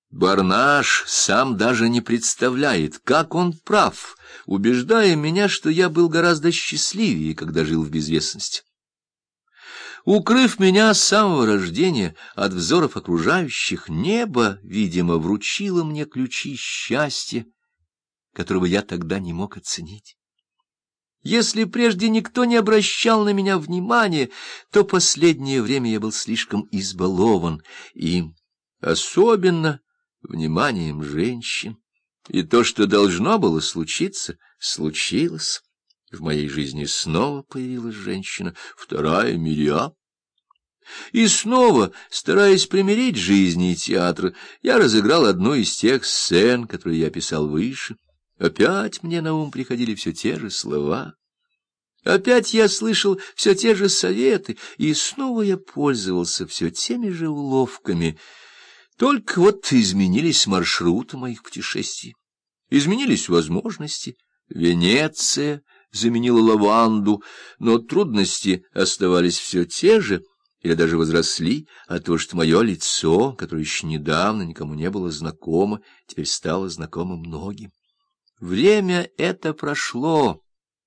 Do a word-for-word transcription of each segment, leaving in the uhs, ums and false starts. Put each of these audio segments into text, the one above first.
Барнаш сам даже не представляет, как он прав, убеждая меня, что я был гораздо счастливее, когда жил в безвестности. Укрыв меня с самого рождения от взоров окружающих, небо, видимо, вручило мне ключи счастья, которого я тогда не мог оценить. Если прежде никто не обращал на меня внимания, то последнее время я был слишком избалован им, особенно вниманием женщин. И то, что должно было случиться, случилось. В моей жизни снова появилась женщина, вторая Мириам. И снова, стараясь примирить жизни и театра, я разыграл одну из тех сцен, которые я писал выше. Опять мне на ум приходили все те же слова. Опять я слышал все те же советы, и снова я пользовался все теми же уловками. Только вот изменились маршруты моих путешествий, изменились возможности. Венеция заменила лаванду, но трудности оставались все те же, или даже возросли от того, что мое лицо, которое еще недавно никому не было знакомо, теперь стало знакомо многим. Время это прошло.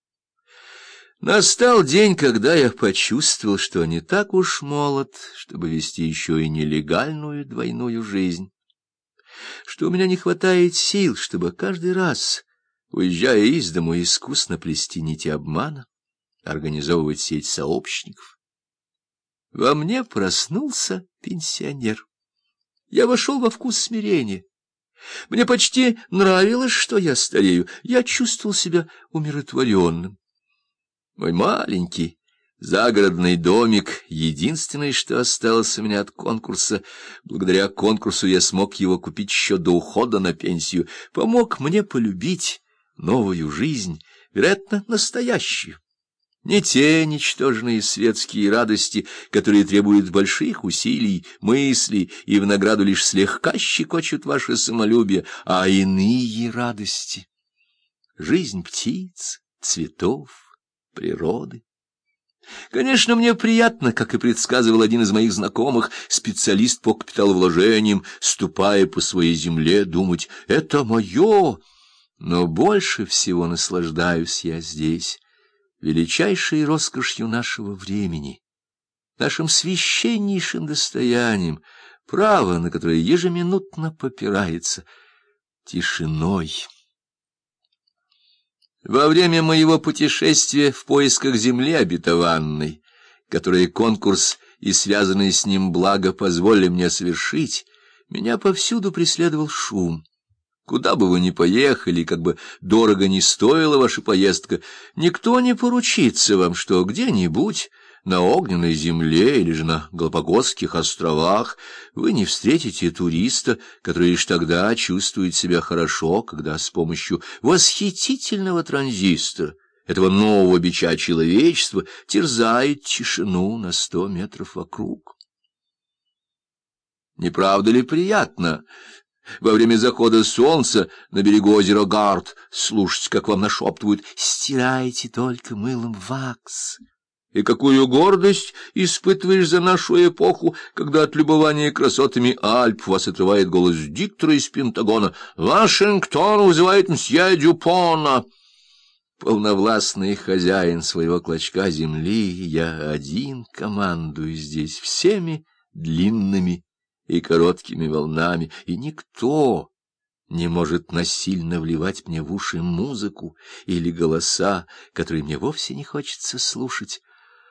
Настал день, когда я почувствовал, что не так уж молод, чтобы вести еще и нелегальную двойную жизнь, что у меня не хватает сил, чтобы каждый раз, уезжая из дому, искусно плести нити обмана, организовывать сеть сообщников. Во мне проснулся пенсионер. Я вошел во вкус смирения. Мне почти нравилось, что я старею. Я чувствовал себя умиротворенным. Мой маленький загородный домик — единственное, что осталось у меня от конкурса. Благодаря конкурсу я смог его купить еще до ухода на пенсию. Помог мне полюбить новую жизнь, вероятно, настоящую. Не те ничтожные светские радости, которые требуют больших усилий, мыслей и в награду лишь слегка щекочут ваше самолюбие, а иные радости. Жизнь птиц, цветов, природы. Конечно, мне приятно, как и предсказывал один из моих знакомых, специалист по капиталовложениям, ступая по своей земле, думать «это мое», но больше всего наслаждаюсь я здесь величайшей роскошью нашего времени, нашим священнейшим достоянием, право на которое ежеминутно попирается, тишиной. Во время моего путешествия в поисках земли обетованной, которое конкурс и связанные с ним блага позволили мне совершить, меня повсюду преследовал шум. Куда бы вы ни поехали, как бы дорого ни стоила ваша поездка, никто не поручится вам, что где-нибудь на огненной земле или же на Галапагосских островах вы не встретите туриста, который лишь тогда чувствует себя хорошо, когда с помощью восхитительного транзистора, этого нового бича человечества, терзает тишину на сто метров вокруг. Не правда ли приятно во время захода солнца на берегу озера Гард слушать, как вам нашептывают «стирайте только мылом вакс»? И какую гордость испытываешь за нашу эпоху, когда от любования красотами Альп вас отрывает голос диктора из Пентагона «Вашингтон вызывает мсье Дюпона». Полновластный хозяин своего клочка земли, я один командую здесь всеми длинными и короткими волнами, и никто не может насильно вливать мне в уши музыку или голоса, которые мне вовсе не хочется слушать,